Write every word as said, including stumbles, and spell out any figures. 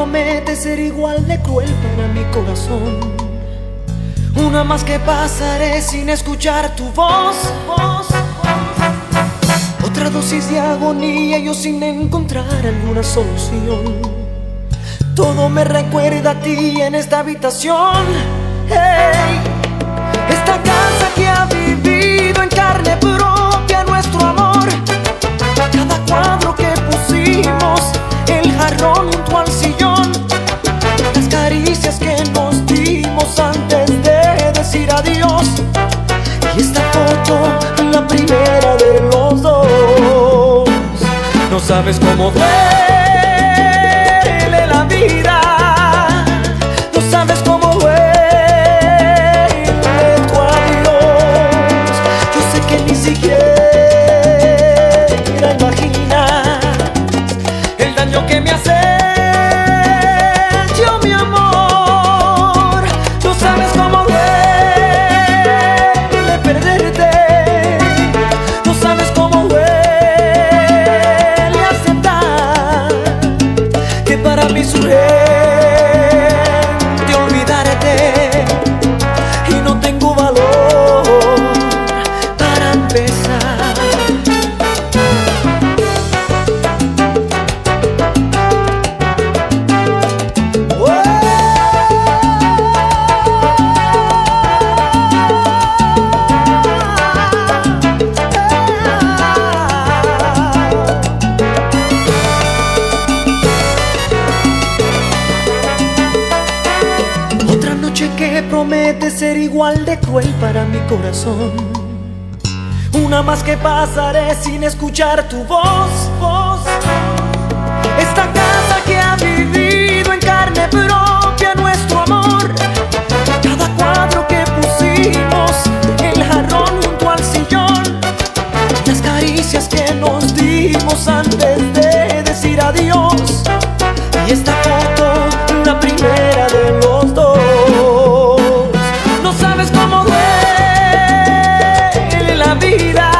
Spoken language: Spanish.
promete ser igual de cruel para mi corazón. Una más que pasaré sin escuchar tu voz, voz, voz. Otra dosis de agonía, yo sin encontrar alguna solución. Todo me recuerda a ti en esta habitación. Hey, esta casa que ha vivido en carne propia nuestro amor. Cada cuadro que pusimos, el jarrón junto al sillón, las caricias que nos dimos antes de decir adiós. Y esta foto, la primera de los dos. No sabes cómo duele la vida, no sabes cómo duele tu adiós. Yo sé que ni siquiera imaginas el daño que me hace yo, mi amor. No sabes cómo duele perderte, no sabes cómo duele aceptar que para mí es urgente olvidarte y no tengo valor para empezar. Que promete ser igual de cruel para mi corazón. Una más que pasaré sin escuchar tu voz, voz. Esta casa que ha vivido en carne propia nuestro amor. Cada cuadro que pusimos, el jarrón junto al sillón, las caricias que nos dimos antes de decir adiós. Y esta foto, la primera de los dos. No sabes cómo duele la vida,